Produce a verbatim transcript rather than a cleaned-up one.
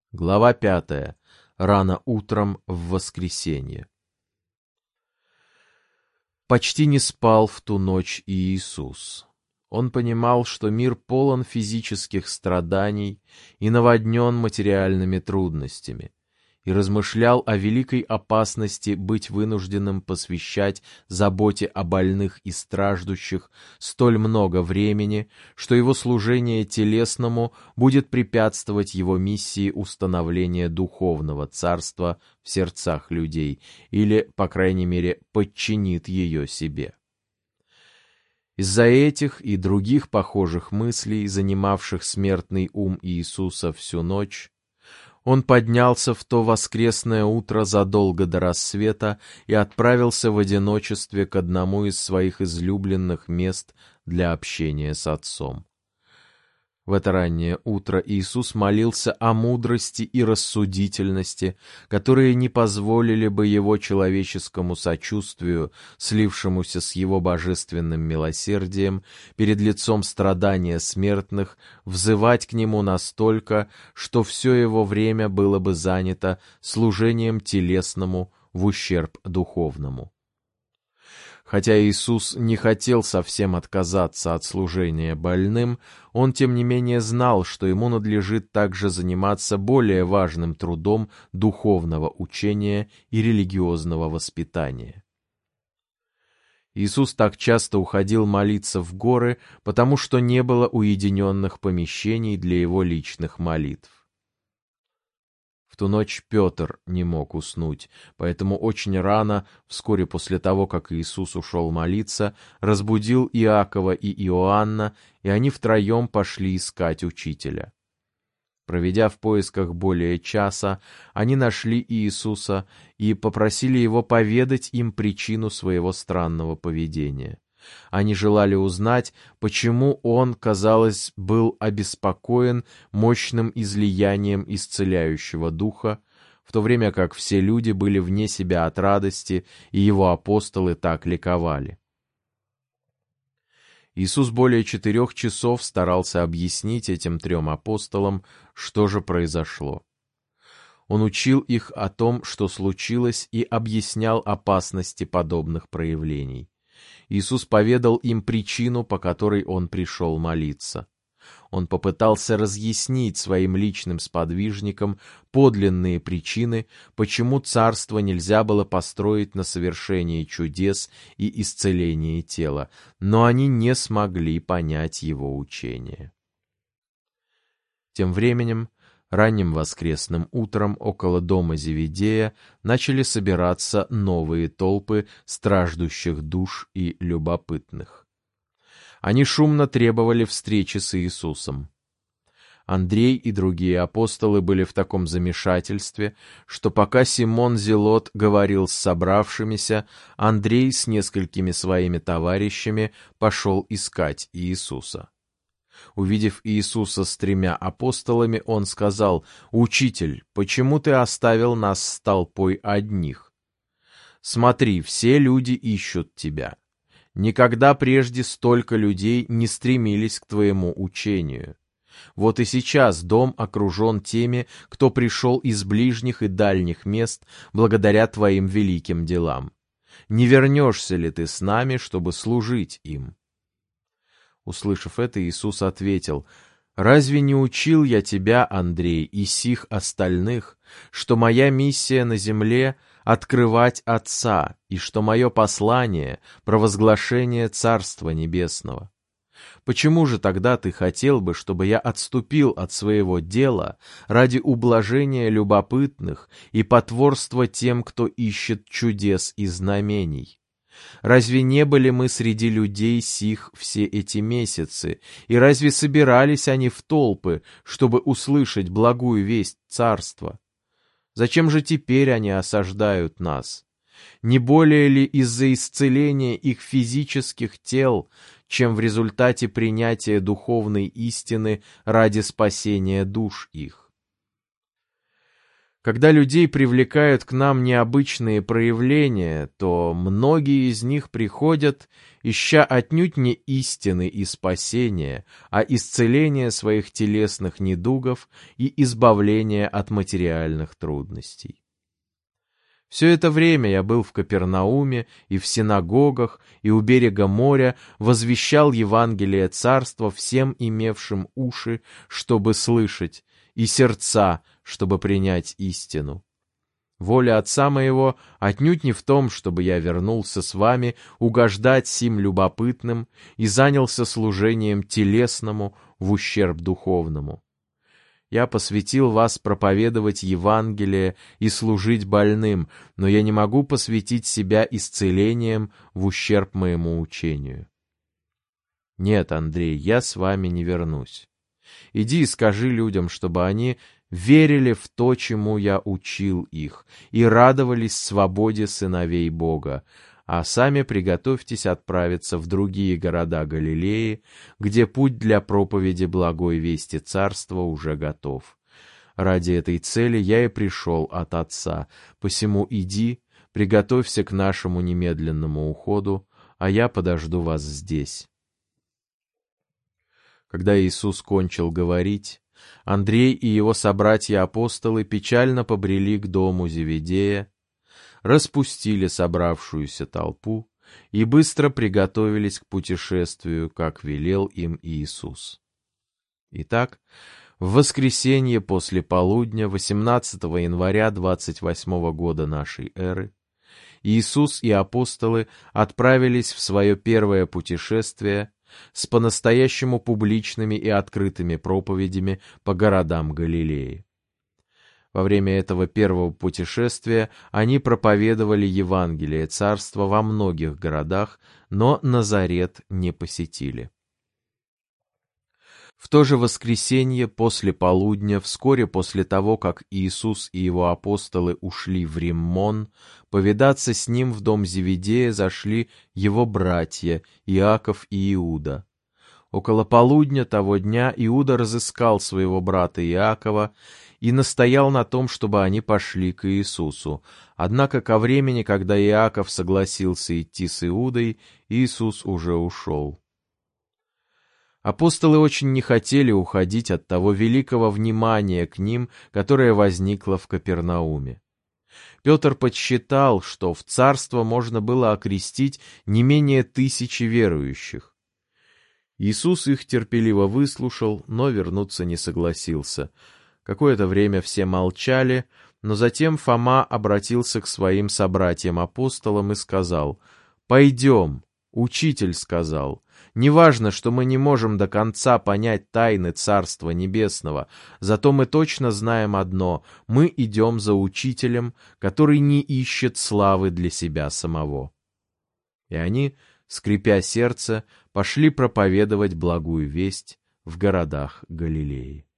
Глава пятая. Рано утром в воскресенье. Почти не спал в ту ночь и Иисус. Он понимал, что мир полон физических страданий и наводнен материальными трудностями, и размышлял о великой опасности быть вынужденным посвящать заботе о больных и страждущих столь много времени, что его служение телесному будет препятствовать его миссии установления духовного царства в сердцах людей или, по крайней мере, подчинит ее себе. Из-за этих и других похожих мыслей, занимавших смертный ум Иисуса всю ночь, он поднялся в то воскресное утро задолго до рассвета и отправился в одиночестве к одному из своих излюбленных мест для общения с Отцом. В это раннее утро Иисус молился о мудрости и рассудительности, которые не позволили бы его человеческому сочувствию, слившемуся с его божественным милосердием, перед лицом страдания смертных, взывать к нему настолько, что все его время было бы занято служением телесному в ущерб духовному. Хотя Иисус не хотел совсем отказаться от служения больным, он, тем не менее, знал, что ему надлежит также заниматься более важным трудом духовного учения и религиозного воспитания. Иисус так часто уходил молиться в горы, потому что не было уединенных помещений для его личных молитв. В ту ночь Петр не мог уснуть, поэтому очень рано, вскоре после того, как Иисус ушел молиться, разбудил Иакова и Иоанна, и они втроем пошли искать Учителя. Проведя в поисках более часа, они нашли Иисуса и попросили Его поведать им причину своего странного поведения. Они желали узнать, почему он, казалось, был обеспокоен мощным излиянием исцеляющего духа, в то время как все люди были вне себя от радости, и его апостолы так ликовали. Иисус более четырех часов старался объяснить этим трем апостолам, что же произошло. Он учил их о том, что случилось, и объяснял опасности подобных проявлений. Иисус поведал им причину, по которой он пришел молиться. Он попытался разъяснить своим личным сподвижникам подлинные причины, почему царство нельзя было построить на совершении чудес и исцелении тела, но они не смогли понять его учение. Тем временем, ранним воскресным утром около дома Зеведея начали собираться новые толпы страждущих душ и любопытных. Они шумно требовали встречи с Иисусом. Андрей и другие апостолы были в таком замешательстве, что пока Симон Зелот говорил с собравшимися, Андрей с несколькими своими товарищами пошел искать Иисуса. Увидев Иисуса с тремя апостолами, он сказал: «Учитель, почему ты оставил нас с толпой одних? Смотри, все люди ищут тебя. Никогда прежде столько людей не стремились к твоему учению. Вот и сейчас дом окружен теми, кто пришел из ближних и дальних мест благодаря твоим великим делам. Не вернешься ли ты с нами, чтобы служить им?» Услышав это, Иисус ответил: «Разве не учил я тебя, Андрей, и сих остальных, что моя миссия на земле — открывать Отца, и что мое послание — провозглашение Царства Небесного? Почему же тогда ты хотел бы, чтобы я отступил от своего дела ради ублажения любопытных и потворства тем, кто ищет чудес и знамений? Разве не были мы среди людей сих все эти месяцы, и разве собирались они в толпы, чтобы услышать благую весть Царства? Зачем же теперь они осаждают нас? Не более ли из-за исцеления их физических тел, чем в результате принятия духовной истины ради спасения душ их?» Когда людей привлекают к нам необычные проявления, то многие из них приходят, ища отнюдь не истины и спасения, а исцеления своих телесных недугов и избавления от материальных трудностей. Все это время я был в Капернауме и в синагогах, и у берега моря возвещал Евангелие Царства всем имевшим уши, чтобы слышать, и сердца, чтобы принять истину. Воля Отца моего отнюдь не в том, чтобы я вернулся с вами угождать сим любопытным и занялся служением телесному в ущерб духовному. Я посвятил вас проповедовать Евангелие и служить больным, но я не могу посвятить себя исцелением в ущерб моему учению. Нет, Андрей, я с вами не вернусь. Иди и скажи людям, чтобы они верили в то, чему я учил их, и радовались свободе сыновей Бога, а сами приготовьтесь отправиться в другие города Галилеи, где путь для проповеди благой вести Царства уже готов. Ради этой цели я и пришел от Отца, посему иди, приготовься к нашему немедленному уходу, а я подожду вас здесь». Когда Иисус кончил говорить, Андрей и его собратья-апостолы печально побрели к дому Зеведея, распустили собравшуюся толпу и быстро приготовились к путешествию, как велел им Иисус. Итак, в воскресенье после полудня восемнадцатого января двадцать восьмого года нашей эры Иисус и апостолы отправились в свое первое путешествие с по-настоящему публичными и открытыми проповедями по городам Галилеи. Во время этого первого путешествия они проповедовали Евангелие Царства во многих городах, но Назарет не посетили. В то же воскресенье после полудня, вскоре после того, как Иисус и его апостолы ушли в Риммон, повидаться с ним в дом Зеведея зашли его братья Иаков и Иуда. Около полудня того дня Иуда разыскал своего брата Иакова и настоял на том, чтобы они пошли к Иисусу. Однако ко времени, когда Иаков согласился идти с Иудой, Иисус уже ушел. Апостолы очень не хотели уходить от того великого внимания к ним, которое возникло в Капернауме. Петр подсчитал, что в царство можно было окрестить не менее тысячи верующих. Иисус их терпеливо выслушал, но вернуться не согласился. Какое-то время все молчали, но затем Фома обратился к своим собратьям-апостолам и сказал: «Пойдем, Учитель сказал, неважно, что мы не можем до конца понять тайны Царства Небесного, зато мы точно знаем одно: мы идем за Учителем, который не ищет славы для себя самого». И они, скрипя сердце, пошли проповедовать благую весть в городах Галилеи.